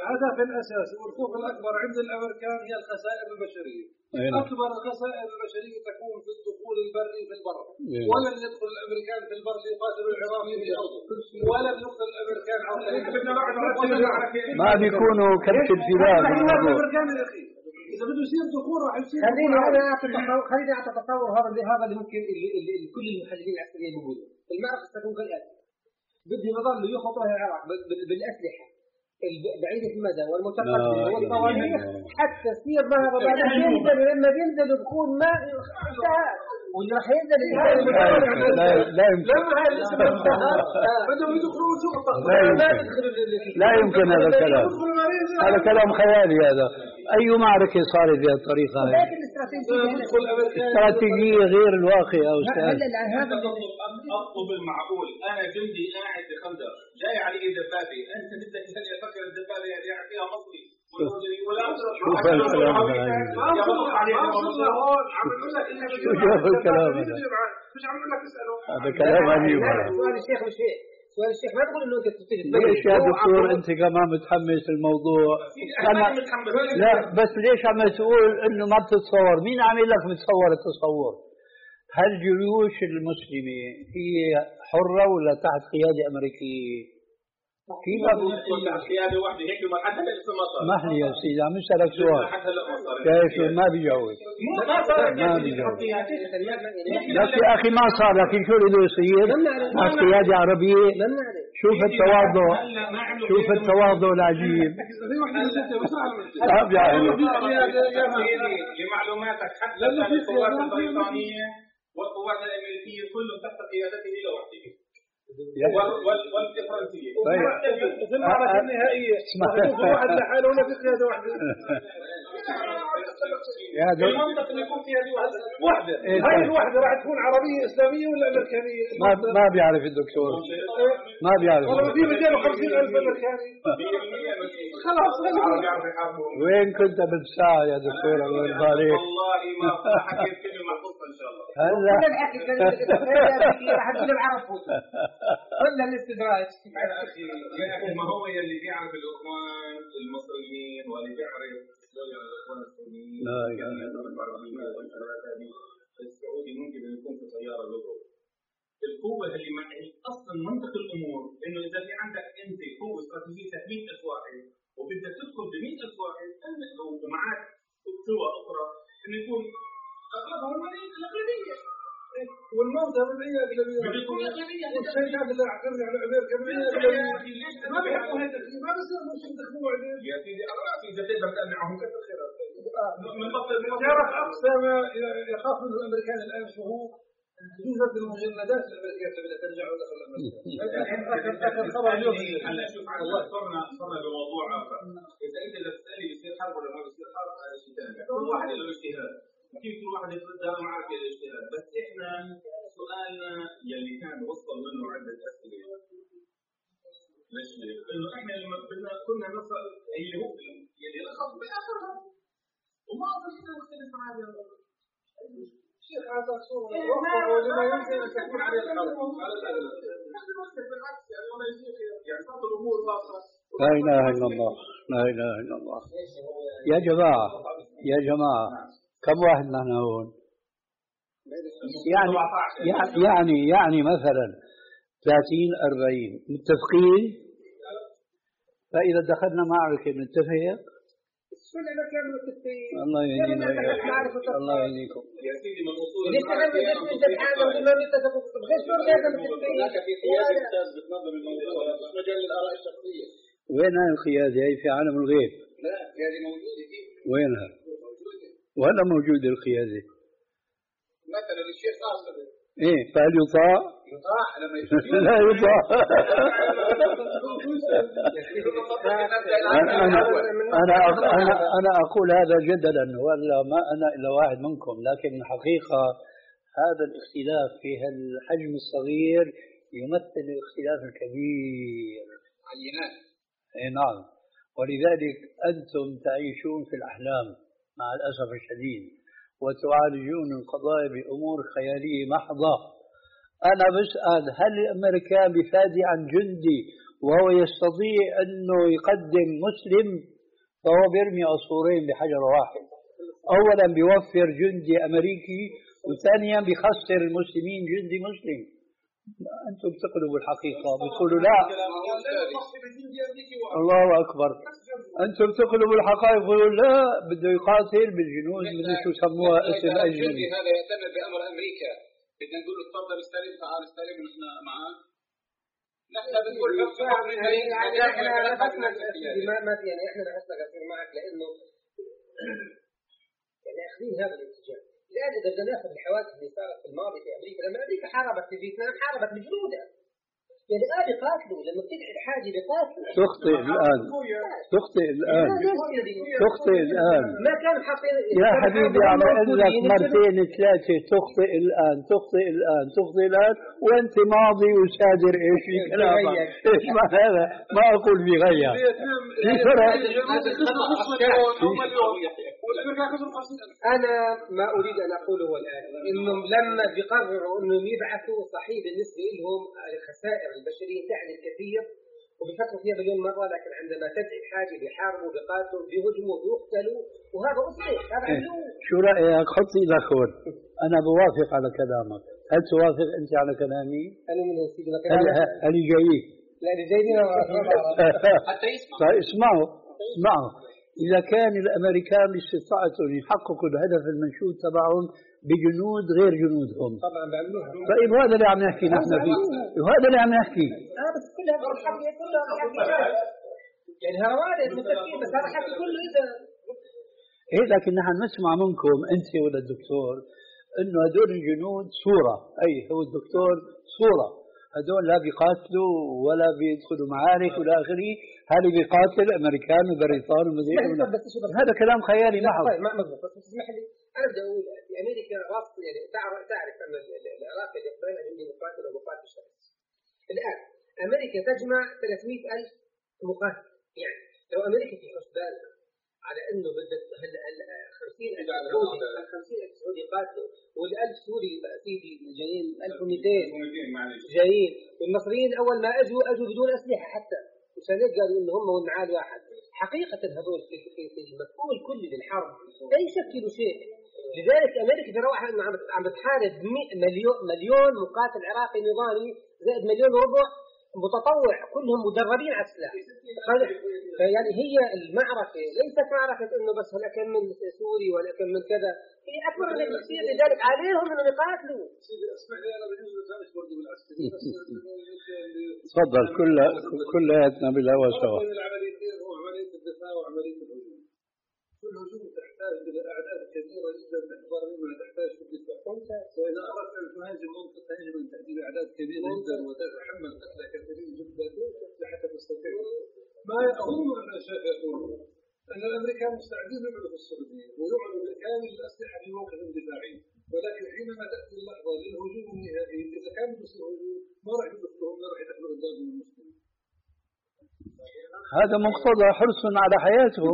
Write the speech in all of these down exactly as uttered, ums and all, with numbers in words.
الهدف الأساسي والخوف الأكبر عند الأمريكان هي الخسائر البشرية. أكبر الخسائر البشرية تكون في الدخول البري في البر. ولن يدخل الأمريكان في البر ليقاتلوا العراق في أرضه، ولن يدخل الأمريكان على ما بيكونوا كبش الفداء في الموضوع. إذا بده يصير دخول راح يصير. خليني أنا أتصور خليني أتصور هذا اللي هذا اللي ممكن اللي كل المحللين العسكريين بيقولوا المعركة ستكون كالآتي. بده يظل يخطئ العراق بالأسلحة بعيدة المدى والمتقدمة والصواريخ حتى يصير ذهب بعد ينزل لما ينزل بكون ما انتهى واللي راح ينزل لا يمكن بدهم يدخلوا شرطة لا يمكن هذا الكلام هذا كلام خيالي هذا أي معركة صارت بهذه الطريقة استراتيجية غير الواقع أو استاذ أطلب المعقول أنا جندي قاعد بخندق جاي علي دبابة أنت بدك تخلي أفكر الدبابة يعني فيها مصري شوف الكلام شو جاب الكلام هذا هذا كلام غريب سؤال الشيخ الشيخ سؤال الشيخ ما تقول انه انت تتفق ليش يا دكتور انت كمان متحمس الموضوع انا لا بس ليش عم تقول انه ما بتتصور مين عامل لك متصور التصور هل الجيوش المسلمة هي حرة ولا تحت قيادة أمريكية كيف تحت قيادة واحدة هيك ما حتى لسه ما صار ما يا سيدي عم اسالك سؤال كيف ما بيجاوب ما صار ما بيجاوب بس يا اخي ما صار لكن شو بده يصير تحت قيادة عربية شوف التواضع شوف التواضع العجيب لا بيعرف لمعلوماتك حتى القوات البريطانية والقوات الأمريكية كلهم تحت قيادته لوحده والفرنسية في المعركة النهائية في واحد لحاله ولا في قيادة واحدة المنطق اللي يكون فيها دي واحدة هاي الوحدة راح تكون عربية إسلامية ولا أمريكانية ما ما بيعرف الدكتور ما بيعرف والله في مئتين وخمسين ألف أمريكاني خلاص وين كنت بالساعة يا دكتور الله يبارك والله ما حكيت كلمة محفوظة إن شاء الله هلا راح تقول العرب ولا الاستدراج ما هو اللي بيعرف الإخوان المصريين واللي بيعرف الإخوان السوريين لا يعني السعودي ممكن يكون في طيارة لوجو القوة اللي مع أصلا منطق الأمور إنه إذا في عندك أنت قوة استراتيجية مئة ألف واحد وبدك تدخل ب مئة ألف واحد ومعك قوة أخرى إنه يكون أغلبهم الأغلبية والموتى بالعية أغلبية والشركات اللي اعتمد على أمريكا بالعية أغلبية ما بيحبوا هذا الشيء ما بصير مش يدخلوا عليه يا سيدي أراسي إذا تقدر تأمنعهم كثر خيرات من بطل تعرف أقصى ما يخاف منه الأمريكان الآن شو هو توجد المجندات الأمريكية اللي ترجع داخل أمريكا هلا شوف صرنا صرنا بموضوع آخر إذا أنت اللي تسألني بيصير حرب ولا ما بيصير حرب هذا شيء ثاني كل واحد له اجتهاد أكيد كل واحد يقدر معك الاجتهاد بس إحنا سؤالنا يلي كان وصل منه عدة أسئلة ليش إنه إحنا لما بدنا كنا نصل اللي هو يلي لخص بآخرها وما أصلنا نختلف عن هذا الشيخ هذا صورة وقفه لما يمكن أن تكون عليه الحرب على الأغلب بالعكس يعني ولا يصير يعني صارت الأمور باصة لا إله إلا الله لا إله إلا الله يا جماعة يا جماعة كم واحد نحن هون يعني يعني يعني مثلا ثلاثين أربعين متفقين فإذا دخلنا معركة نتفق كلنا كانوا متفقين الله يهدينا الله يهديكم يا سيدي من اصول ليش تعمل ليش انت الحاجه وما متفقوا غير شو لازم متفقين هناك في قياده استاذ بتنظم الموضوع مش مجال للاراء الشخصيه وين هاي القياده هي في عالم الغيب لا هذه موجوده فيه وينها ولا موجوده القياده مثلا الشيخ قاصد ايه فهل يطاع يطاع لما لا يطاع أنا, أنا, أنا, أنا أقول هذا جدلا ولا ما أنا إلا واحد منكم لكن الحقيقة هذا الاختلاف في الحجم الصغير يمثل الاختلاف الكبير عينات أي نعم ولذلك أنتم تعيشون في الأحلام مع الأسف الشديد وتعالجون القضايا بأمور خيالية محضة. أنا بسأل هل الأمريكان بفادي عن جندي وهو يستطيع أنه يقدم مسلم فهو بيرمي عصفورين بحجر واحد. أولا بيوفر جندي أمريكي، وثانيا بيخسر المسلمين جندي مسلم. أنتم بتقلبوا الحقيقة بتقولوا لا. الله أكبر. أنتم بتقلبوا الحقائق بتقولوا لا بده يقاتل بالجنود من شو سموها اسم أجنبي. هذا يهتم بأمر أمريكا، بدنا نقول له تفضل استلم، تعال استلم ونحن معك. نحن بنقول يعني احنا نفسنا ما يعني احنا نفسنا قاعدين معك لأنه يعني أخذين هذا الاتجاه. الآن إذا بدنا ناخذ الحوادث اللي صارت في الماضي في أمريكا، لما أمريكا حاربت في فيتنام حاربت بجنودها. يعني الآن يقاتلوا، لما بتقعد حاجة بيقاتلوا. تخطئ الآن، تخطئ الآن، تخطئ الآن. ما كانوا حاطين يا حبيبي عم أقول لك مرتين ثلاثة تخطئ الآن، تخطئ الآن، تخطئ الآن، وأنت ماضي وسادر إيش في كلامك؟ إيش ما هذا؟ ما أقول بغير. في فرق. أنا ما أريد أن أقوله الآن إنهم لما بيقرروا إنهم يبعثوا صحيح بالنسبة لهم الخسائر البشرية تعني الكثير وبيفكروا فيها مليون مرة، لكن عندما تدعي حاجة بيحاربوا بيقاتلوا بيهجموا بيقتلوا وهذا أصلي هذا عملوه. شو رأيك؟ حط إيدك هون. أنا بوافق على كلامك. هل توافق أنت على كلامي؟ أنا من سيدنا هل جاي؟ لا اللي جايين حتى يسمع. طيب اسمعوا اسمعوا. إذا كان الأمريكان باستطاعتهم يحققوا الهدف المنشود تبعهم بجنود غير جنودهم طبعا بيعملوها. طيب هذا اللي عم نحكي نحن فيه، وهذا اللي عم نحكي. اه بس كلها حكي كلها حكي يعني هروادة متفقين، بس هذا حكي كله إذا إيه. لكن نحن نسمع منكم أنت ولا الدكتور إنه هدول الجنود صورة، أي هو الدكتور صورة، هدول لا بيقاتلوا ولا بيدخلوا معارك ولا آخره، هذا بيقاتل أمريكان وبريطان ومدري هذا كلام خيالي محض. طيب ما مضبوط، بس تسمح لي أنا بدي أقول في أمريكا راس يعني تعرف تعرف أن العراق الإقبال عندي مقاتل ومقاتل شخص. الآن أمريكا تجمع ثلاثمئة ألف مقاتل، يعني لو أمريكا في حسبانها على إنه بدك هل هل خمسين ألف سعودي خمسين ألف سعودي قاتلوا والألف سوري سيدي جايين ألف ومئتين جايين، والمصريين أول ما أجوا أجوا بدون أسلحة حتى مشان هيك قالوا إنه هم والنعال واحد. حقيقة هذول في في المفهوم الكلي للحرب لا يشكلوا شيء. لذلك أمريكا ترى واحد عم عم بتحارب مليون مليون مقاتل عراقي نظامي زائد مليون وربع متطوع كلهم مدربين على السلاح. يعني هي المعركة ليست معركة إنه بس هلا كم من سوري ولا كم من كذا، هي أكبر من المصير. لذلك عليهم إنهم يقاتلوا. تفضل كل كلياتنا بالهواء سوا. عملية الدفاع وعملية الهجوم. الهجوم تحتاج إلى أعداد كبيرة جدا أكبر مما تحتاج في الدفاع. وإذا أردت أن تهاجم منطقة يجب أن تأتي بأعداد كبيرة جدا وتتحمل قتلى كثيرين جدا حتى تستطيع. ما أظن أن الشيخ يقول أن الأمريكان مستعدين يعملوا في السعودية ويعملوا بكامل الأسلحة في موقف دفاعي، ولكن حينما تأتي اللحظة للهجوم النهائي إذا كان بيصير هجوم ما راح يدخلهم، ما راح يدخلوا قدامهم المسلمين. هذا مقتضى حرص على حياتهم.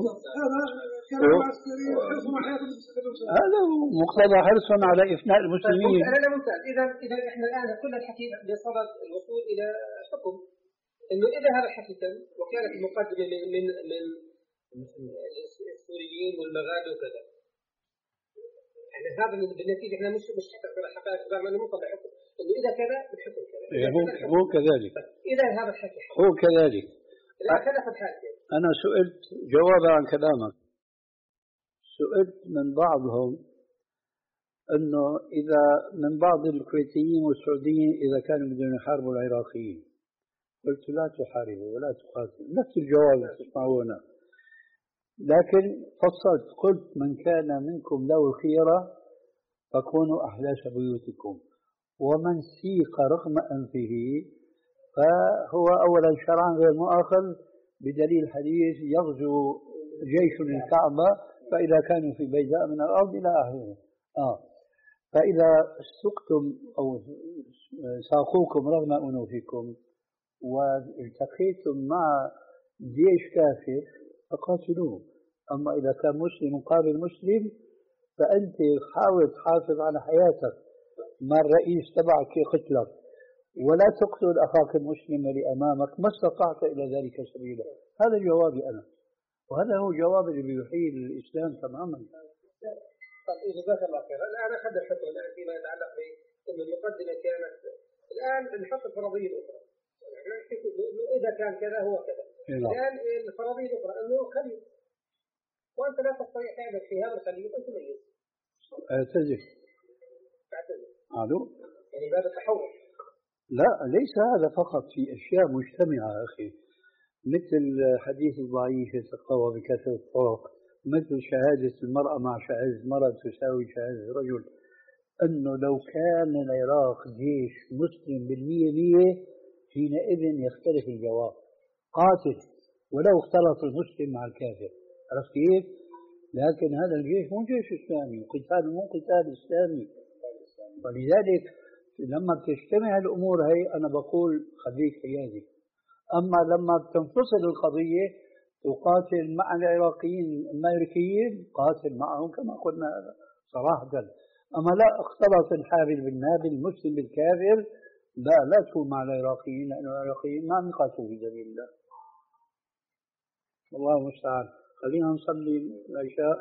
هذا مقتضى حرص على إفناء المسلمين. هذا ممتاز. إذا إذا إحنا الآن كل الحكي بصدد الوصول إلى حكم إنه إذا هذا الحكي تم وكانت المقدمة من من من السوريين والمغاربة وكذا، يعني هذا بالنتيجة إحنا مش مش حقائق زعما إنه مطلع حكم إنه إذا كذا بنحكم كذا. هو هو كذلك. إذا هذا الحكي هو كذلك. أنا سئلت جوابا عن كلامك، سئلت من بعضهم أنه إذا من بعض الكويتيين والسعوديين إذا كانوا بدهم يحاربوا العراقيين، قلت لا تحاربوا ولا تقاتلوا، نفس الجواب تسمعونه. لكن فصلت قلت من كان منكم له الخيرة فكونوا أحلاس بيوتكم، ومن سيق رغم أنفه فهو أولا شرعا غير مؤاخذ بدليل حديث يغزو جيش الكعبة فإذا كانوا في بيداء من الأرض إلى آخره. آه. فإذا سقتم أو ساقوكم رغم أنوفكم والتقيتم مع جيش كافر فقاتلوه. أما إذا كان مسلم مقابل مسلم فأنت حاول تحافظ على حياتك، ما الرئيس تبعك يقتلك ولا تقتل أخاك المسلم لأمامك ما استطعت إلى ذلك سبيلا. هذا جوابي أنا، وهذا هو جواب اللي بيحيي الإسلام تماما. طيب جزاك الله خير. الآن أخذ الحكم الآن فيما يتعلق بأن المقدمة كانت الآن نحط الفرضية الأخرى. إذا كان كذا هو كذا. الآن الفرضية الأخرى أنه خليل وأنت لا تستطيع تعمل في هذا الخليل أنت ميت. اعتذر. تعتذر. ألو. يعني باب التحول. لا ليس هذا فقط، في أشياء مجتمعة أخي، مثل حديث الضعيف يتقوى بكثرة الطرق، مثل شهادة المرأة مع شهادة المرأة تساوي شهادة الرجل. أنه لو كان العراق جيش مسلم بالمية مية حينئذ يختلف الجواب، قاتل ولو اختلط المسلم مع الكافر، عرفت كيف؟ لكن هذا الجيش مو جيش إسلامي، وقتال مو قتال إسلامي، ولذلك لما بتجتمع الأمور هي أنا بقول خليك حيادي. أما لما بتنفصل القضية تقاتل مع العراقيين الأمريكيين قاتل معهم كما قلنا صراحة. أما لا اختلط الحابل بالنابل المسلم بالكافر لا لا تكون مع العراقيين، لأن العراقيين ما يقاتلوا في سبيل الله. الله المستعان. خلينا نصلي العشاء.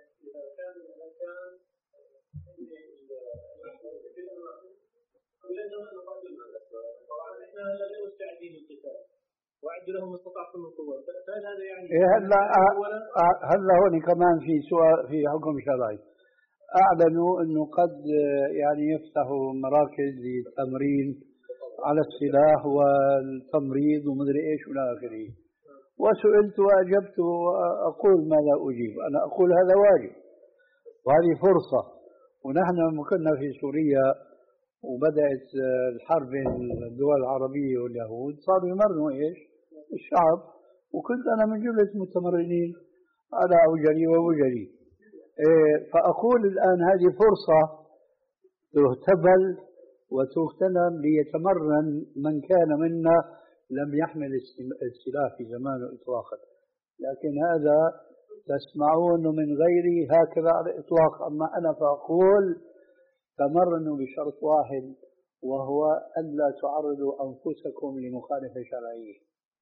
غير مستعدين للقتال وأعدوا لهم ما استطعتم من قوة، فهل هذا يعني إيه هلا هلا هون كمان في سؤال في حكم شرعي، أعلنوا أنه قد يعني يفتحوا مراكز للتمرين على السلاح والتمريض ومدري إيش ولا آخره، وسئلت وأجبت وأقول ما لا أجيب. أنا أقول هذا واجب وهذه فرصة، ونحن لما كنا في سوريا وبدأت الحرب بين الدول العربية واليهود صاروا يمرنوا إيش؟ الشعب، وكنت أنا من جملة المتمرنين على أوجري ووجري. إيه فأقول الآن هذه فرصة تهتبل وتغتنم ليتمرن من كان منا لم يحمل السلاح في زمانه إطلاقا، لكن هذا تسمعون من غيري هكذا على الإطلاق. أما أنا فأقول تمرنوا بشرط واحد، وهو ألا تعرضوا أنفسكم لمخالفة شرعية.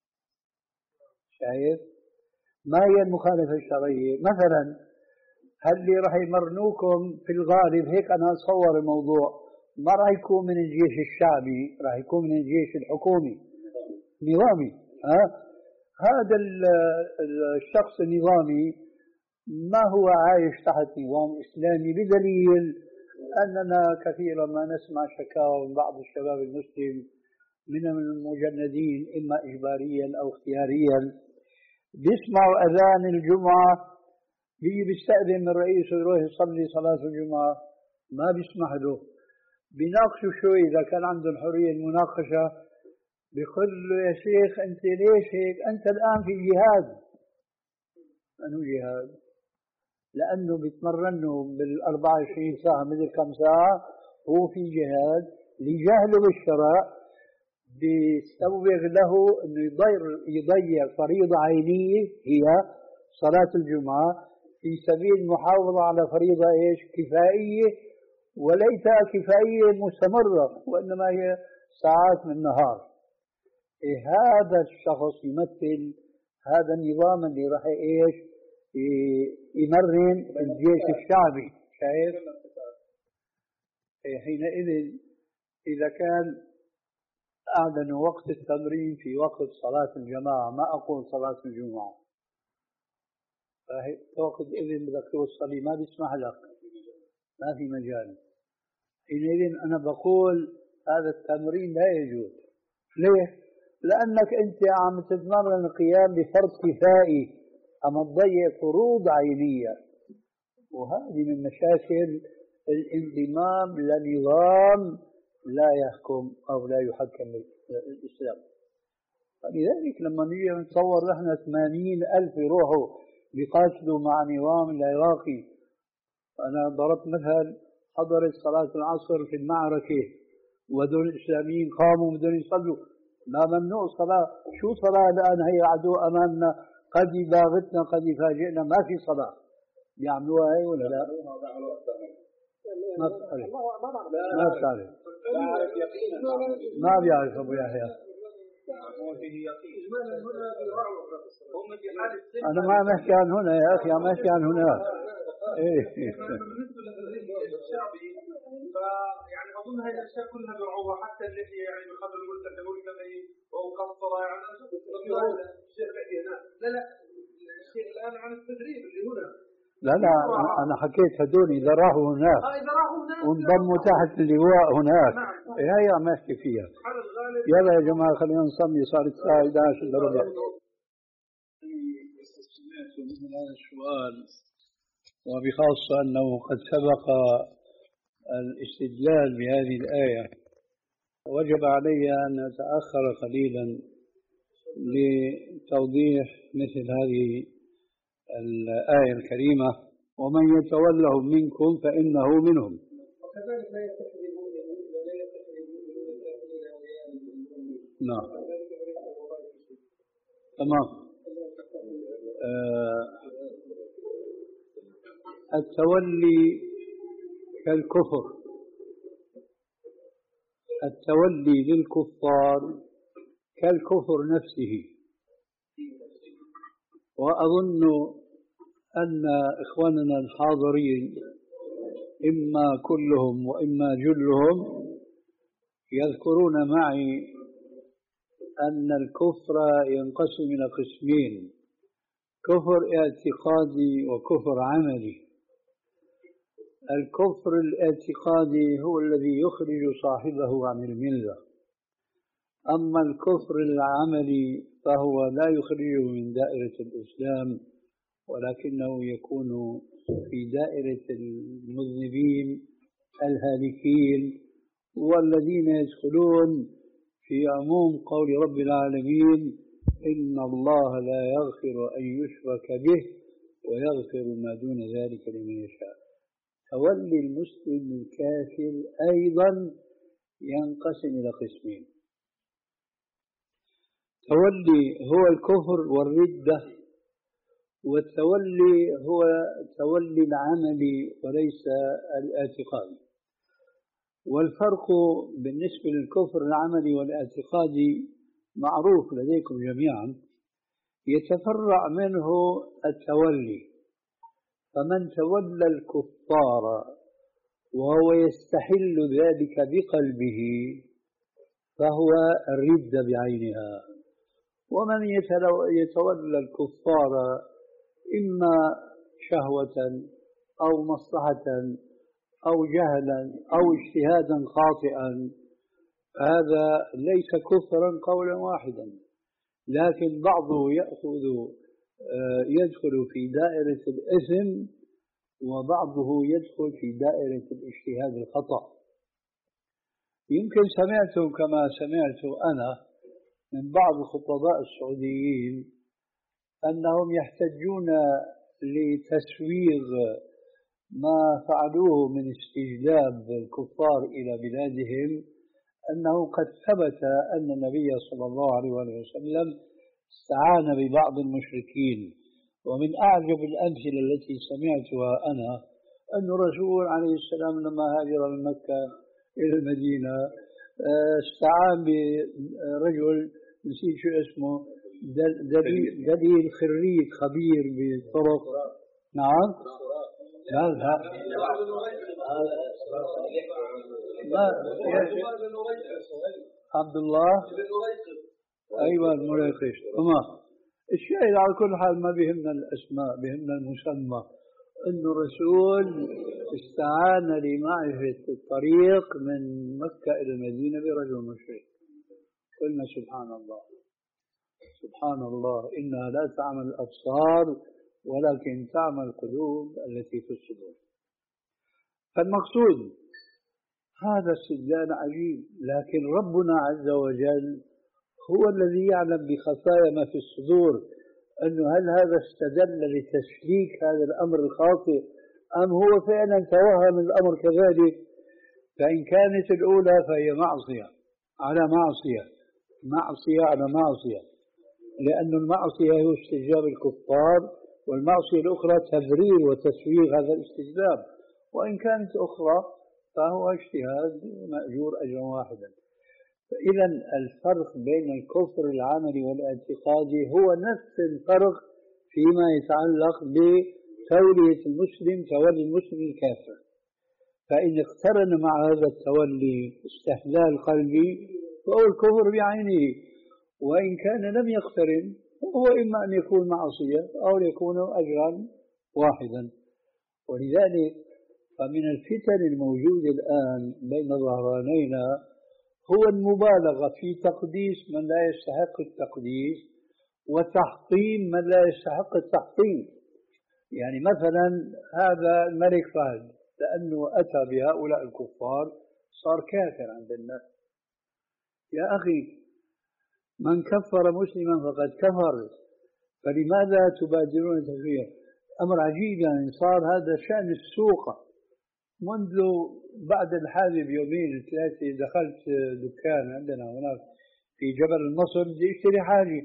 شايف؟ ما هي المخالفة الشرعية؟ مثلا هل اللي راح يمرنوكم في الغالب هيك أنا أتصور الموضوع ما راح يكون من الجيش الشعبي، راح يكون من الجيش الحكومي نظامي. ها؟ هذا الشخص النظامي ما هو عايش تحت نظام إسلامي، بدليل أننا كثيرا ما نسمع شكاوى من بعض الشباب المسلم من المجندين إما إجباريا أو اختياريا، بيسمعوا أذان الجمعة بيجي بيستأذن من الرئيس ويروح يصلي صلاة الجمعة ما بيسمح له، بيناقشوا شوي إذا كان عندهم حرية المناقشة، بيقول له يا شيخ أنت ليش هيك؟ أنت الآن في جهاد. أنه جهاد؟ لأنه بيتمرنوا بالأربعة وعشرين ساعة مثل كم ساعة هو في جهاد، لجهله بالشرع بيستوبغ له أنه يضيع يضيع فريضة عينية هي صلاة الجمعة في سبيل المحافظة على فريضة إيش؟ كفائية، وليس كفائية مستمرة وإنما هي ساعات من النهار. إيه هذا الشخص يمثل هذا النظام اللي راح إيش يمرن الجيش الشعبي. شايف؟ إيه حينئذ إذا كان أعلنوا وقت التمرين في وقت صلاة الجماعة، ما أقول صلاة الجمعة، وقت إذن بدك توصلي ما بيسمح لك، ما في مجال. حينئذ أنا بقول هذا التمرين لا يجوز. ليه؟ لأنك أنت عم تتمرن القيام بفرض كفائي، عم تضيع فروض عينية، وهذه من مشاكل الانضمام لنظام لا يحكم أو لا يحكم الإسلام. فلذلك لما نيجي نتصور نحن ثمانين ألف يروحوا بيقاتلوا مع نظام العراقي. أنا ضربت مثل حضرت صلاة العصر في المعركة ودول الإسلاميين قاموا بدون يصلوا، لا ممنوع الصلاة. شو صلاة الآن؟ هي عدو أمامنا، قد يباغتنا قد يفاجئنا، ما في صلاة. بيعملوها هي ولا لا؟ ما بتعرف ما بتعرف ما بيعرف أبو يحيى. أنا ما بحكي عن هنا يا أخي، عم بحكي عن هناك. إيه بالنسبة للتدريب الشعبي يعني أظن هذه الأشياء كلها برعوها، حتى اللحية يعني بقدر الملتزم والكذي وقصرة يعني الشيء اللي هنا. لا لا الشيء الآن عن التدريب اللي هنا. لا لا أنا حكيت هدول إذا راحوا هناك وانضموا تحت اللواء هناك. إيه هي عم أحكي فيها. يلا يا جماعة خلينا نصلي، صارت الساعة إحدى عشر إلا ربع. استسمعت من هذا السؤال، وبخاصة أنه قد سبق الاستدلال بهذه الآية، وجب علي أن أتأخر قليلا لتوضيح مثل هذه الآية الكريمة: ومن يتولهم منكم فإنه منهم. نعم تمام. آه التولي كالكفر، التولي للكفار كالكفر نفسه. وأظن أن إخواننا الحاضرين إما كلهم وإما جلهم يذكرون معي أن الكفر ينقسم إلى قسمين: كفر اعتقادي وكفر عملي. الكفر الاعتقادي هو الذي يخرج صاحبه عن الملة، أما الكفر العملي فهو لا يخرجه من دائرة الإسلام، ولكنه يكون في دائرة المذنبين الهالكين، والذين يدخلون في عموم قول رب العالمين: إن الله لا يغفر أن يشرك به ويغفر ما دون ذلك لمن يشاء. تولي المسلم الكافر أيضا ينقسم إلى قسمين: تولي هو الكفر والردة، والتولي هو تولي العمل وليس الاعتقاد. والفرق بالنسبة للكفر العملي والاعتقادي معروف لديكم جميعا، يتفرع منه التولي. فمن تولى الكفار وهو يستحل ذلك بقلبه فهو الردة بعينها. ومن يتولى الكفار إما شهوة أو مصلحة أو جهلا أو اجتهادا خاطئا هذا ليس كفرا قولا واحدا، لكن بعضه يأخذ يدخل في دائرة الإثم، وبعضه يدخل في دائرة الاجتهاد الخطأ. يمكن سمعتم كما سمعت أنا من بعض الخطباء السعوديين أنهم يحتجون لتسويغ ما فعلوه من استجلاب الكفار إلى بلادهم أنه قد ثبت أن النبي صلى الله عليه وسلم استعان ببعض المشركين. ومن أعجب الأمثلة التي سمعتها أنا أن الرسول عليه السلام لما هاجر من مكة إلى المدينة استعان برجل نسيت شو اسمه، دليل, دليل خريج خبير بالطرق. نعم لا لا لا عبد الله أيوة المريقش. تمام. الشاهد على كل حال ما بهمنا الأسماء، بهمنا المسمى. أن الرسول استعان لمعرفة الطريق من مكة إلى المدينة برجل مشرك. قلنا سبحان الله سبحان الله، إنها لا تعمل الأبصار ولكن تعمل القلوب التي في الصدور. فالمقصود هذا استدلال عجيب، لكن ربنا عز وجل هو الذي يعلم بخفايا ما في الصدور، أنه هل هذا استدل لتسليك هذا الأمر الخاطئ أم هو فعلا توهم الأمر كذلك. فإن كانت الأولى فهي معصية على معصية، معصية على معصية، لأن المعصية هو استجلاب الكفار، والمعصية الأخرى تبرير وتسويغ هذا الاستجلاب. وإن كانت أخرى فهو اجتهاد مأجور أجرا واحدا. فإذا الفرق بين الكفر العملي والاعتقادي هو نفس الفرق فيما يتعلق بتولية المسلم، تولي المسلم الكافر. فإن اقترن مع هذا التولي استحلال قلبي فهو الكفر بعينه، وإن كان لم يقترن فهو إما أن يكون معصية أو يكون أجرا واحدا. ولذلك فمن الفتن الموجودة الآن بين ظهرانينا هو المبالغة في تقديس من لا يستحق التقديس وتحطيم من لا يستحق التحطيم. يعني مثلا هذا الملك فهد لأنه أتى بهؤلاء الكفار صار كافر عند الناس. يا أخي من كفر مسلما فقد كفر، فلماذا تبادرون تكفير؟ أمر عجيب، يعني صار هذا شأن السوق. منذ بعد الحادث بيومين ثلاثة دخلت دكان عندنا هناك في جبل النصر بدي اشتري حاجة،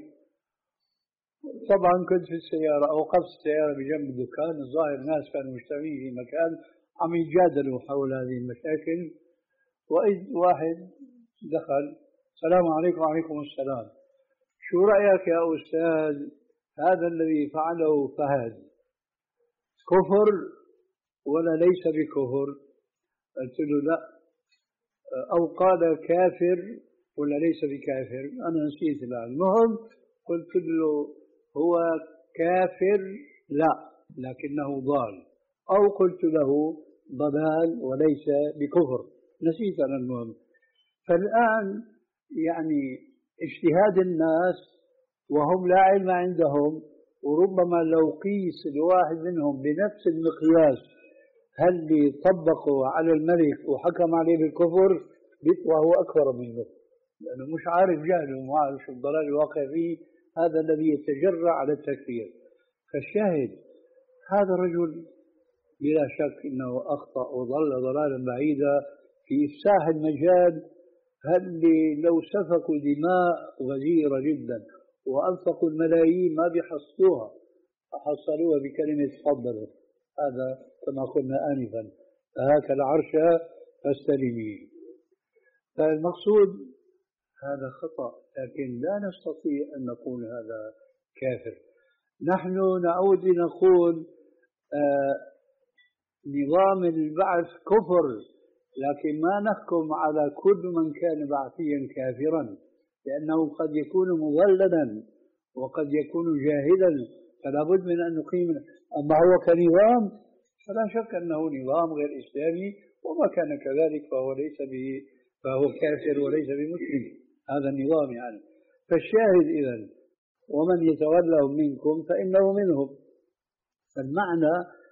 طبعا كنت في السيارة، أوقفت السيارة بجنب الدكان، الظاهر الناس كانوا مجتمعين في مكان عم يتجادلوا حول هذه المشاكل، وإذ واحد دخل السلام عليكم. وعليكم السلام. شو رأيك يا أستاذ هذا الذي فعله فهد كفر ولا ليس بكفر؟ قلت له لا، أو قال كافر ولا ليس بكافر، أنا نسيت الآن. المهم قلت له هو كافر لا لكنه ضال، أو قلت له ضلال وليس بكفر، نسيت أنا. المهم فالآن يعني اجتهاد الناس وهم لا علم عندهم، وربما لو قيس الواحد منهم بنفس المقياس هل طبقوا على الملك وحكم عليه بالكفر بيطلع هو أكبر منه، لأنه مش عارف جهله وما عارف شو الضلال الواقع فيه، هذا الذي يتجرأ على التكفير. فالشاهد هذا الرجل بلا شك أنه أخطأ وضل ضلالا بعيدا في إفساح المجال. هل لو سفكوا دماء غزيرة جدا وأنفقوا الملايين ما بيحصلوها، حصلوها بكلمة تفضلوا، هذا كما قلنا آنفا فهاك العرش فاستلمي. فالمقصود هذا خطأ، لكن لا نستطيع أن نقول هذا كافر. نحن نعود لنقول آه نظام البعث كفر، لكن ما نحكم على كل من كان بعثيا كافرا، لأنه قد يكون مضللا وقد يكون جاهلا، فلا بد من أن نقيم. أما هو كنظام فلا شك أنه نظام غير إسلامي، وما كان كذلك فهو ليس به فهو كافر وليس بمسلم، هذا النظام يعني. فالشاهد إذن ومن يتولهم منكم فإنه منهم، فالمعنى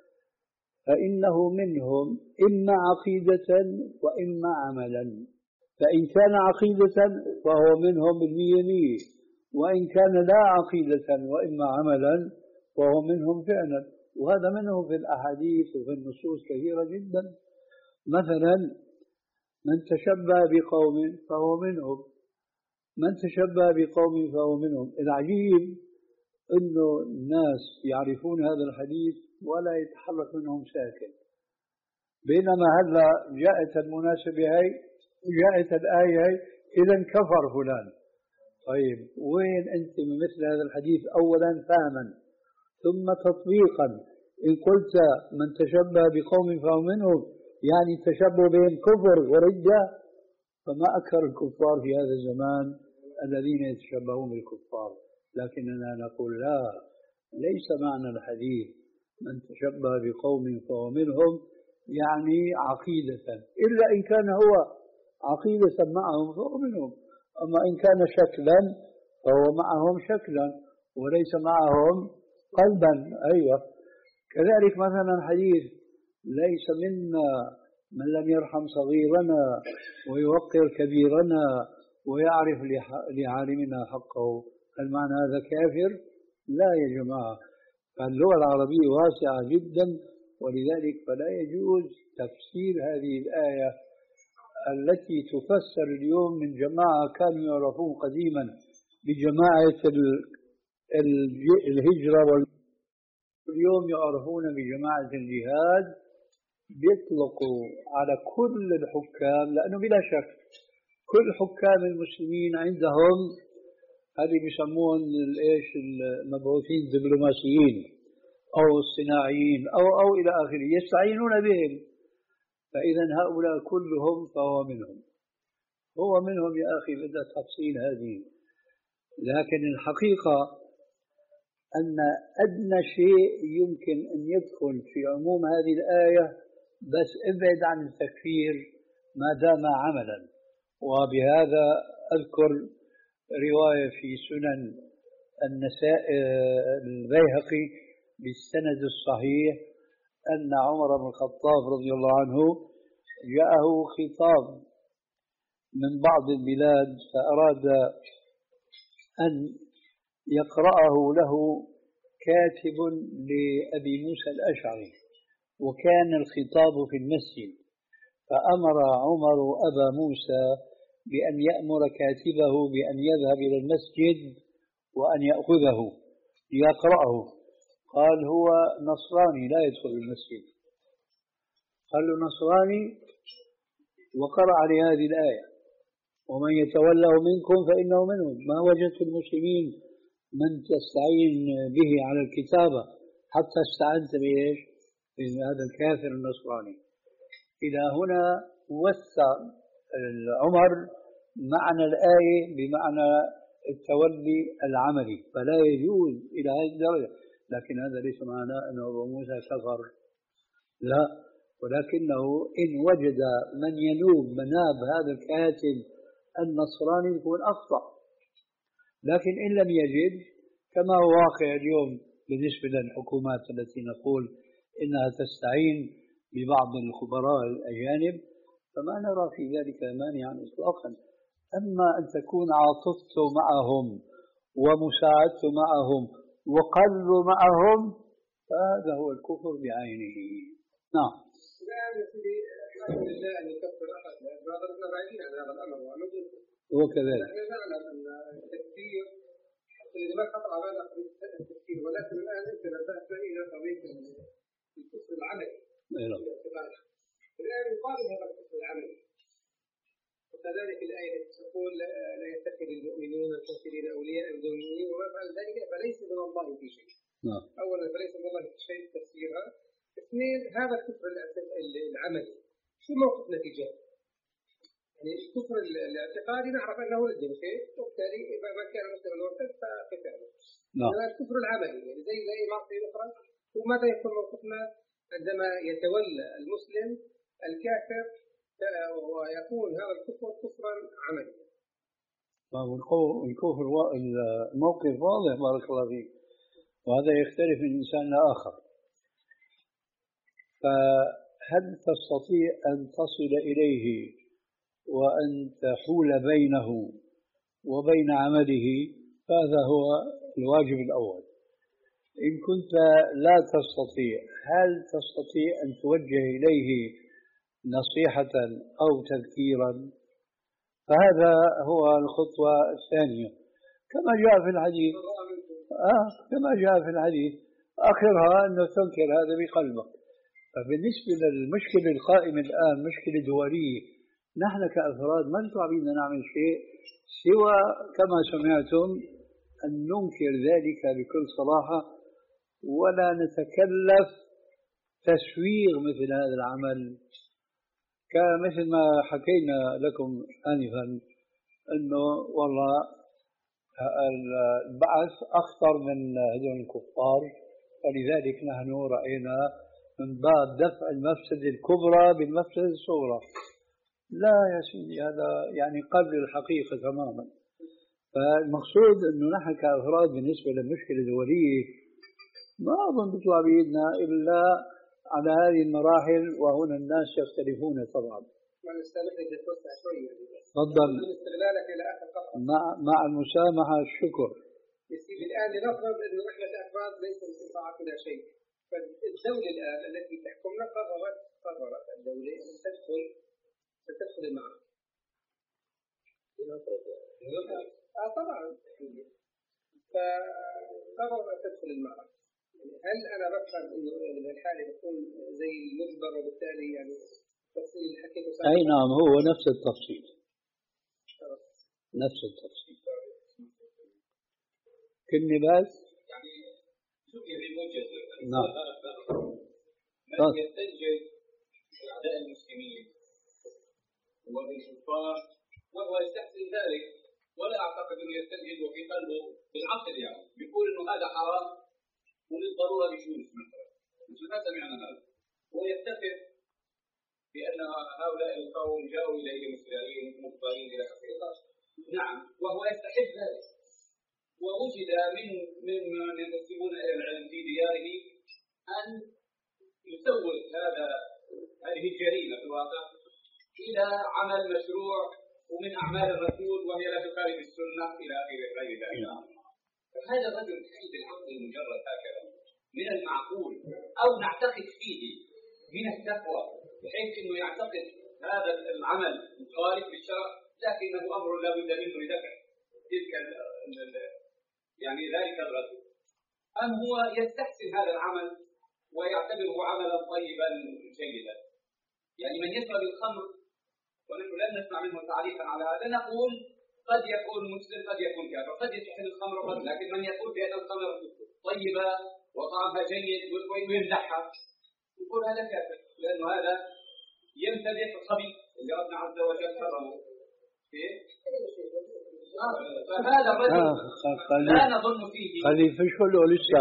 فإنه منهم إما عقيدة وإما عملا. فإن كان عقيدة فهو منهم بالمية مية، وإن كان لا عقيدة وإما عملا فهو منهم فعلا. وهذا منه في الأحاديث وفي النصوص كثيرة جدا. مثلا من تشبه بقوم فهو منهم، من تشبه بقوم فهو منهم. العجيب أنه الناس يعرفون هذا الحديث ولا يتحرك منهم ساكن، بينما هلا جاءت المناسبة هاي وجاءت الآية هاي إذا كفر فلان. طيب وين أنت من مثل هذا الحديث؟ أولا فهما ثم تطبيقا. إن قلت من تشبه بقوم فهو منهم يعني تشبه بهم كفر وردة، فما أكثر الكفار في هذا الزمان الذين يتشبهون بالكفار. لكننا نقول لا، ليس معنى الحديث من تشبه بقوم فهو منهم يعني عقيدة، إلا إن كان هو عقيدة معهم فهو منهم. أما إن كان شكلا فهو معهم شكلا وليس معهم قلبا. أيوة. كذلك مثلا حديث ليس منا من لم يرحم صغيرنا ويوقر كبيرنا ويعرف لعالمنا حقه. هل معنى هذا كافر؟ لا يا جماعة. فاللغة العربية واسعة جدا، ولذلك فلا يجوز تفسير هذه الآية التي تفسر اليوم من جماعة كانوا يعرفون قديما بجماعة الهجرة، واليوم يعرفون بجماعة الجهاد، بيطلقوا على كل الحكام، لأنه بلا شك كل حكام المسلمين عندهم هذه بيسموهم الايش المبعوثين الدبلوماسيين أو الصناعيين أو أو إلى آخره يستعينون بهم، فإذا هؤلاء كلهم فهو منهم، هو منهم يا أخي بدأ تفصيل هذه. لكن الحقيقة أن أدنى شيء يمكن أن يدخل في عموم هذه الآية بس ابعد عن التكفير ما دام عملا. وبهذا أذكر رواية في سنن النسائي البيهقي بالسند الصحيح أن عمر بن الخطاب رضي الله عنه جاءه خطاب من بعض البلاد فأراد أن يقرأه له كاتب لأبي موسى الأشعري، وكان الخطاب في المسجد، فأمر عمر أبا موسى بأن يأمر كاتبه بأن يذهب إلى المسجد وأن يأخذه ليقرأه. قال هو نصراني لا يدخل المسجد. قال له نصراني، وقرأ عليه هذه الآية ومن يتوله منكم فإنه منهم، ما وجدت المسلمين من تستعين به على الكتابة حتى استعنت بإيش؟ هذا الكافر النصراني. إلى هنا وسع عمر معنى الآية بمعنى التولي العملي، فلا يجوز إلى هذه الدرجة. لكن هذا ليس معناه أن أبو موسى كفر، لا، ولكنه إن وجد من ينوب مناب هذا الكاتب النصراني يكون أخطأ. لكن إن لم يجد، كما هو واقع اليوم بالنسبة للحكومات التي نقول إنها تستعين ببعض الخبراء الأجانب، فما نرى في ذلك مانعا إطلاقا. أما أن تكون عاطفته معهم ومساعدته معهم وقلوا معهم، فهذا هو الكفر بعينه. نعم. الآن يسيري الحمد لله أن يكفر أحد، نظرنا بعيدين عن هذا الأمر ونجد وكذلك نحن نعلم أن التكفير إذا ما خطر على قضية التكفير، ولكن الآن أنت نبهت إلى قضية الكفر العملي. الآن يقابل هذا الكفر العملي، وكذلك الآية تقول لا يتخذ المؤمنون الكافرين أولياء من دون المؤمنين وما فعل ذلك فليس من الله في شيء. نعم. أولا فليس من الله في شيء تفسيرها. اثنين، هذا الكفر العملي شو موقفنا تجاهه؟ يعني الكفر الاعتقادي نعرف أنه لازم شيء، وبالتالي إذا ما كان مسلما مرتد فقتاله. نعم. الكفر العملي يعني زي زي معصية أخرى. وماذا يكون موقفنا عندما يتولى المسلم الكافر ويكون هذا الكفر كفرا عمليا؟ الكفر الموقف واضح بارك الله فيك، وهذا يختلف من إنسان لآخر. فهل تستطيع أن تصل إليه وأن تحول بينه وبين عمله؟ هذا هو الواجب الأول. إن كنت لا تستطيع، هل تستطيع أن توجه إليه نصيحة أو تذكيرا؟ فهذا هو الخطوة الثانية، كما جاء في الحديث. آه كما جاء في الحديث آخرها أنه تنكر هذا بقلبك. فبالنسبة للمشكلة القائمة الآن مشكلة دولية، نحن كأفراد ما نستطيع نعمل شيء سوى كما سمعتم أن ننكر ذلك بكل صراحة، ولا نتكلف تسويغ مثل هذا العمل. كمثل ما حكينا لكم آنفا أنه والله البعث أخطر من هذول الكفار، فلذلك نحن رأينا من باب دفع المفسدة الكبرى بالمفسدة الصغرى. لا يا سيدي، هذا يعني قبل الحقيقة تماما. فالمقصود أنه نحن كأفراد بالنسبة للمشكلة الدولية ما أظن بيطلع بإيدنا إلا على هذه المراحل، وهنا الناس يختلفون طبعا. تفضل. مع مع المسامحة الشكر. الآن لنفرض أنه نحن كأفراد ليس باستطاعتنا شيء، فالدولة الآن التي تحكمنا قررت قررت الدولة أن تدخل ستدخل المعركة. آه طبعا. فقررت أن تدخل المعركة. هل أنا بفهم إنه يعني الحالة بتكون زي المجبر وبالتالي يعني تفصيل الحكي أي نعم هو نفس التفصيل نفس التفصيل كني بس يعني شوف يعني موجز نعم من يستنجد بأعداء المسلمين وبالكفار وهو يستحسن ذلك ولا أعتقد أنه يستنجد وفي قلبه بالعقل يعني بيقول أنه هذا حرام وللضرورة بجوز مثلا مثل ما سمعنا هذا هو يتفق بأن هؤلاء القوم جاءوا إليه مسلمين مضطرين إلى حقيقة نعم وهو يستحب ذلك ووجد من ممن ينتسبون إلى العلم في دياره أن يسوق هذا هذه الجريمة في الواقع إلى عمل مشروع ومن أعمال الرسول وهي لا تخالف السنة إلى غير ذلك. فهذا الرجل حيث العقل المجرد هكذا من المعقول أو نعتقد فيه من التقوى بحيث أنه يعتقد هذا العمل مخالف للشرع لكنه أمر لا بد منه لدفع تلك يعني ذلك الرجل أم هو يستحسن هذا العمل ويعتبره عملا طيبا جيدا. يعني من يشرب الخمر ونحن لن نسمع منه تعليقا على هذا نقول قد يكون مسلم قد يكون كافر قد يستحسن الخمر قد لكن من يقول بأن الخمر طيبة وطعمها جيد ويمدحها يقول هذا كافر لأنه هذا يمتدح الخبيث اللي ربنا عز وجل حرمه. فهذا الرجل آه لا نظن فيه خليفة شلو لسه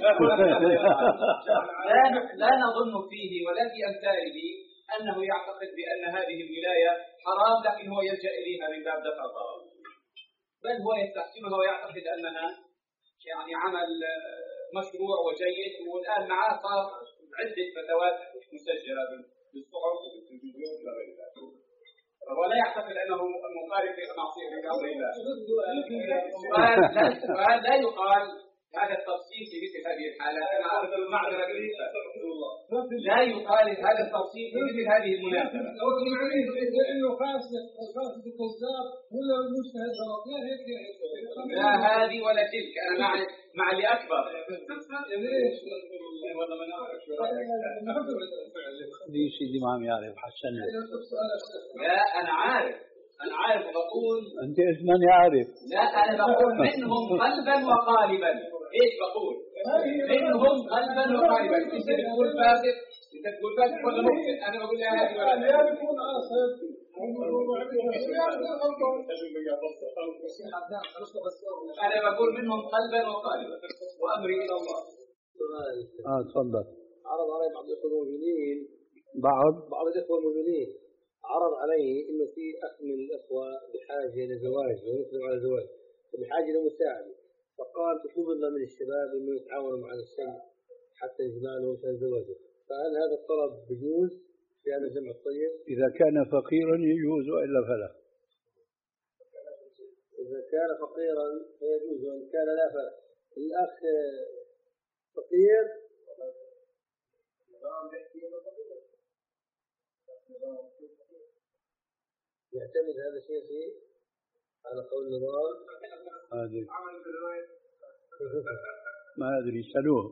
لا لا نظن فيه ولا في أمثاله أنه يعتقد بأن هذه الولاية حرام لكن هو يلجأ إليها من باب دفع الضرر بل هو يستحسنها ويعتقد أنها يعني عمل مشروع وجيد والآن معاه صار عدة فتوات مسجلة بالصحف وبالتلفزيون وغير ذلك ولا يعتقد أنه مخالف لمعصية أمر الله. وهذا لا يقال هذا التفصيل في مثل هذه الحالات أنا أعرف المعذرة لا يقال هذا التفصيل في مثل هذه المناسبة. إنه فاسد فاسد كذاب ولا المجتهد غلط لا هيك لا هذه ولا تلك أنا مع مع اللي أكبر. دي سيدي ما عم يعرف حسن لا أنا عارف أنا عارف بقول أنت إيش من يعرف لا أنا بقول منهم قلبا وقالبا إيش بقول منهم قلبا وقالبا أنت بتقول فاسد أنت بتقول فاسد ولا مخطئ أنا بقول يا هذه ولا لا بيكون قاصد أنا بقول منهم قلبا وقالبا وأمري إلى الله. آه تفضل. عرض علي بعض الإخوة الموجودين بعض بعض الإخوة الموجودين عرض علي إنه في أخ من الإخوة بحاجة لزواج ويقدم على زواج وبحاجة لمساعدة فقال تطلب لنا من الشباب إنه يتعاونوا مع السن حتى يجمع له مثلا زواجه فهل هذا الطلب بجوز في هذا الجمع الطيب؟ إذا كان فقيرا يجوز وإلا فلا. إذا كان فقيرا فيجوز وإن كان لا فلا. الأخ فقير يعتمد هذا الشيء فيه على قول النظام هذه ما أدري يسألوه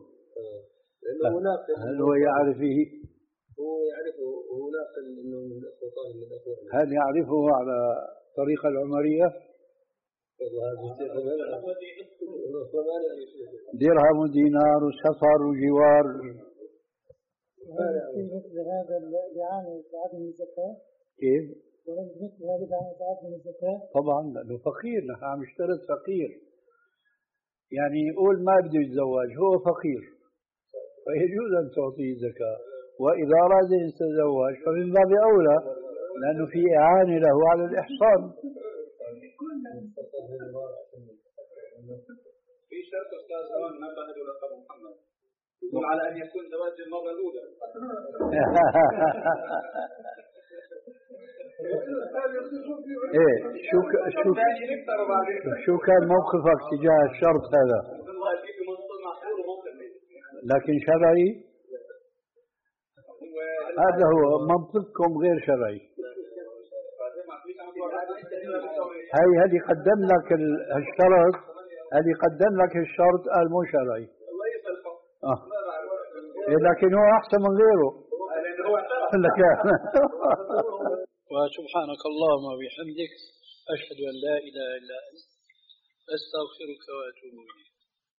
هل هو يعرف فيه هو يعرفه هو ناقل إنه من الأخوة طالب من الأخوة هل يعرفه على طريقة العمرية درهم ودينار وسفر وجوار في مثل هذا الإعانة بعدم الزكاة كيف؟ مثل هذا الإعانة بعدم الزكاة طبعا لأنه فقير نحن عم نشترط فقير يعني يقول ما بده يتزوج هو فقير فيجوز أن تعطيه زكاة وإذا أراد أن يتزوج فمن باب أولى لأنه في إعانة له على الإحصان. في شرط أستاذ زمان ما بعد لقب محمد يقول على أن يكون زواج المرة الأولى. إيه شو ك... شو شو كان موقفك تجاه الشرط هذا؟ لكن شرعي؟ هذا هو منطقكم غير شرعي. هاي هذه قدم لك الشرط هذه قدم لك الشرط قال مو شرعي. آه. لكن هو أحسن من غيره. وسبحانك اللهم وبحمدك أشهد أن لا إله إلا أنت أستغفرك وأتوب إليك.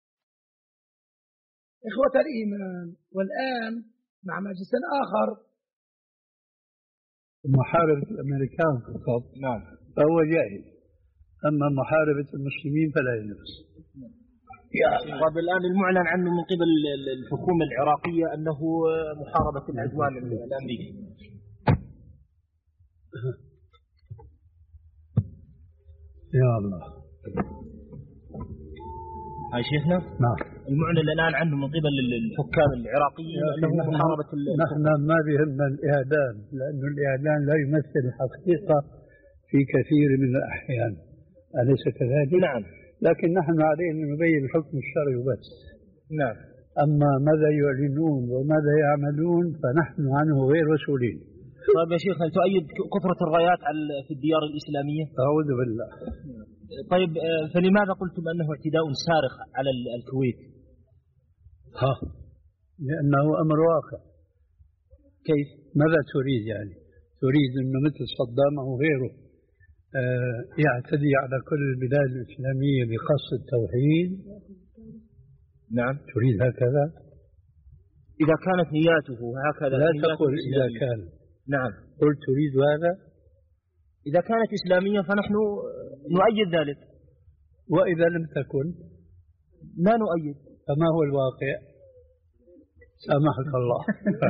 إخوة الإيمان، والآن مع مجلس آخر. محاربة الأمريكان فقط نعم فهو جائز، أما محاربة المسلمين فلا يجوز. طيب الآن المعلن عنه من قبل الحكومة العراقية أنه محاربة العدوان الأمريكي. يا الله. هاي شيخنا؟ نعم. المعلن الآن عنه من قبل الحكام العراقيين أنه محاربة. نحن ما بهمنا الإعلان، لأن الإعلان لا يمثل الحقيقة في كثير من الأحيان، أليس كذلك؟ نعم. لكن نحن علينا نبين الحكم الشرعي بس. نعم. أما ماذا يعلنون وماذا يعملون فنحن عنه غير مسؤولين. طيب يا شيخ، هل تؤيد كثرة الرايات في الديار الإسلامية؟ أعوذ بالله. طيب فلماذا قلتم أنه اعتداء صارخ على الكويت؟ ها لأنه أمر واقع. كيف؟ ماذا تريد يعني؟ تريد أنه مثل صدام أو غيره آه يعتدي على كل البلاد الإسلامية بقصد التوحيد؟ نعم. تريد هكذا؟ إذا كانت نياته هكذا. لا تقل إذا كان. نعم. قل تريد هذا؟ إذا كانت إسلامية فنحن نؤيد ذلك، وإذا لم تكن لا نؤيد. فما هو الواقع؟ سامحك الله.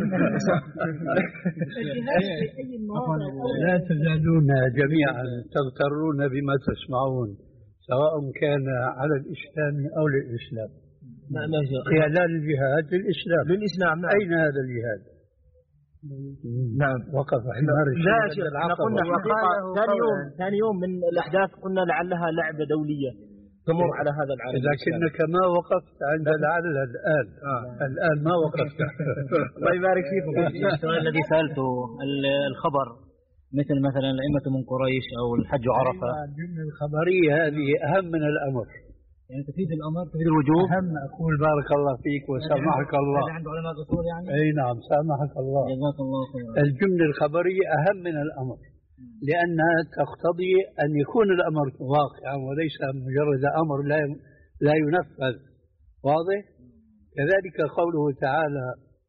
لا تزالون جميعا تغترون بما تسمعون سواء كان على الإسلام أو للإسلام. إعلان الجهاد للإسلام. للإسلام نعم. أين هذا الجهاد؟ نعم. وقف حمار لا شيخ، احنا قلنا حقيقة ثاني يوم ثاني يوم من الأحداث قلنا لعلها لعبة دولية تمر على هذا العالم. لكنك ما وقفت عند لعل الآن. آه. الآن ما وقفت. الله يبارك فيكم. السؤال الذي سألته الخبر مثل مثلا الأئمة من قريش أو الحج عرفة. الجملة الخبرية هذه أهم من الأمر. يعني تفيد الأمر تفيد الوجوب. أهم أقول بارك الله فيك وسامحك الله. هذا عند علماء الأصول يعني. أي نعم سامحك الله. جزاك الله خيرا. الجملة الخبرية أهم من الأمر لأنها تقتضي أن يكون الأمر واقعا وليس مجرد أمر لا لا ينفذ. واضح؟ كذلك قوله تعالى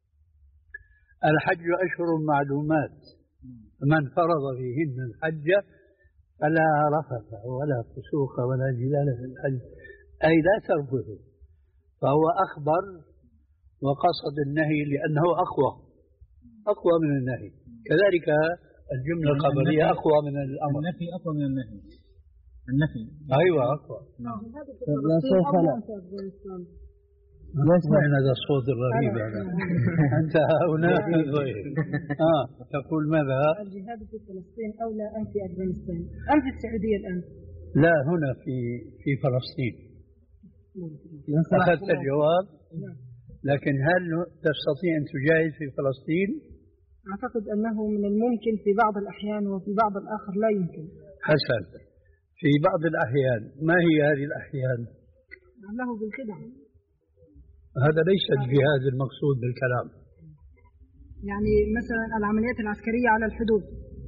الحج أشهر معلومات من فرض فيهن الحج فلا رفث ولا فسوق ولا جدال في الحج، أي لا ترفثوا. فهو أخبر وقصد النهي لأنه أقوى أقوى من النهي. كذلك الجملة الخبرية أقوى من الأمر. النفي أقوى من النهي. النفي أيوة أقوى. نعم. لا شيخنا وين هذا الصوت الرهيب هذا؟ أنت هنا غير. آه تقول ماذا؟ الجهاد في فلسطين أولى أم في أفغانستان أم في السعودية الآن؟ لا هنا في في فلسطين. أخذت الجواب. لكن هل تستطيع أن تجاهد في فلسطين؟ أعتقد أنه من الممكن في بعض الأحيان وفي بعض الآخر لا يمكن. حسن. في بعض الأحيان ما هي هذه الأحيان؟ أنه بالخدع. هذا ليس الجهاد المقصود بالكلام. يعني مثلا العمليات العسكرية على الحدود.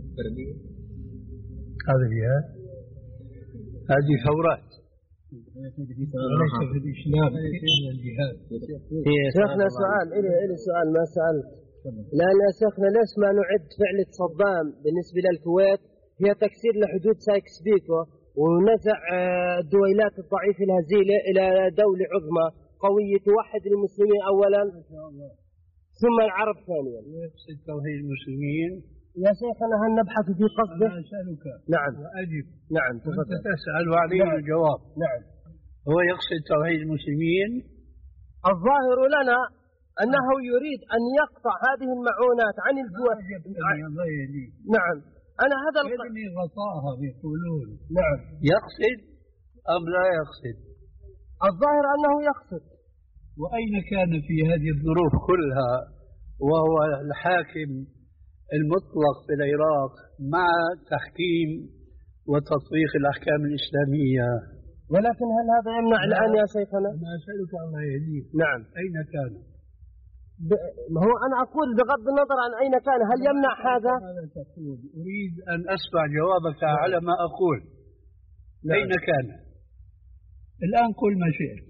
هذا جهاد. هذه ثورات. ليس في الإسلام الجهاد. شيخنا سؤال إلي إلي سؤال ما سألت. لأن يا شيخنا ليش ما نعد فعلة صدام بالنسبة للكويت هي تكسير لحدود سايكس بيكو ونزع الدويلات الضعيفة الهزيلة إلى دولة عظمى قوية توحد المسلمين أولا ثم العرب ثانيا. ويفسد توحيد المسلمين. يا شيخنا هل نبحث في قصده؟ أنا أسألك. نعم. وأجب. نعم. أنت تسأل وعليه نعم. الجواب. نعم. هو يقصد توحيد المسلمين. الظاهر لنا أنه يريد أن يقطع هذه المعونات عن الجوع. نعم. أنا هذا يدني غطاها يقولون. نعم. يقصد أم لا يقصد؟ الظاهر أنه يقصد. وأين كان في هذه الظروف كلها وهو الحاكم المطلق في العراق مع تحكيم وتطبيق الأحكام الإسلامية؟ ولكن هل هذا يمنع الآن يا شيخنا؟ أنا أسألك الله يهديك. نعم. أين كان؟ ب... ما هو أنا أقول بغض النظر عن أين كان، هل يمنع هذا؟ أريد أن أسمع جوابك على ما أقول. أين كان؟ الآن قل ما شئت.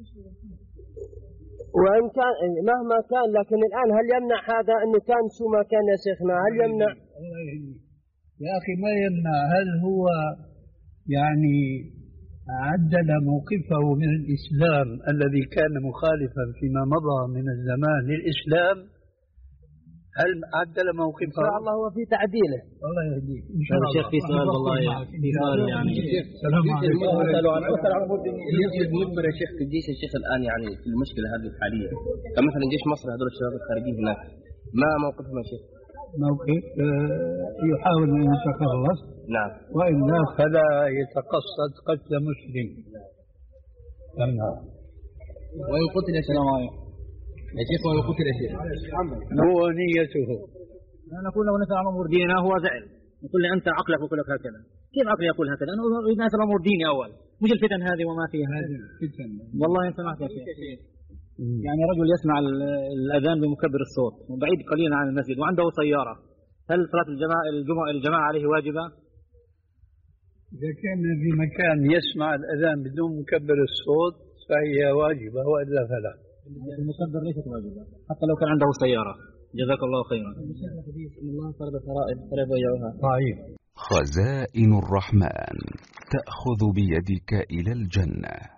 وإن كان مهما كان، لكن الآن هل يمنع هذا أنه كان شو ما كان يا شيخنا؟ هل يمنع؟ الله يهديك يا أخي، ما يمنع. هل هو يعني عدل موقفه من الإسلام الذي كان مخالفا فيما مضى من الزمان للإسلام؟ هل عدل موقفه؟ إن شاء الله هو في تعديله. الله يهديك إن شاء الله. شيخ في سؤال والله في سؤال يعني السلام عليكم. اللي يقصد مجبر يا شيخ في الجيش يا شيخ الآن يعني في المشكلة هذه الحالية، كمثلا جيش مصر هذول الشباب الخارجين هناك، ما موقفهم يا شيخ؟ موقف يحاول أن يتخلص، نعم، وإلا فلا يتقصد قتل مسلم. نعم. وإن قتل يا شيخ يا شيخ وإن قتل يا شيخ هو نيته. أنا أقول له نسأل عن أمور ديننا، هو زعل يقول لي أنت عقلك يقول لك هكذا. كيف عقلي يقول هكذا؟ أنا أريد أن أسأل أمور ديني أول، مش الفتن هذه وما فيها. هذه فتن والله إن سمعت يا شيخ. يعني رجل يسمع الأذان بمكبر الصوت وبعيد قليلا عن المسجد وعنده سيارة، هل صلاة الجماعة الجمعة الجماعة عليه واجبة؟ إذا كان في مكان يسمع الأذان بدون مكبر الصوت فهي واجبة، وإلا فلا. المكبر ليست واجبة حتى لو كان عنده سيارة. جزاك الله خيرا. الله فرض فرائض فلا يضيعوها. طيب. خزائن الرحمن تأخذ بيدك إلى الجنة.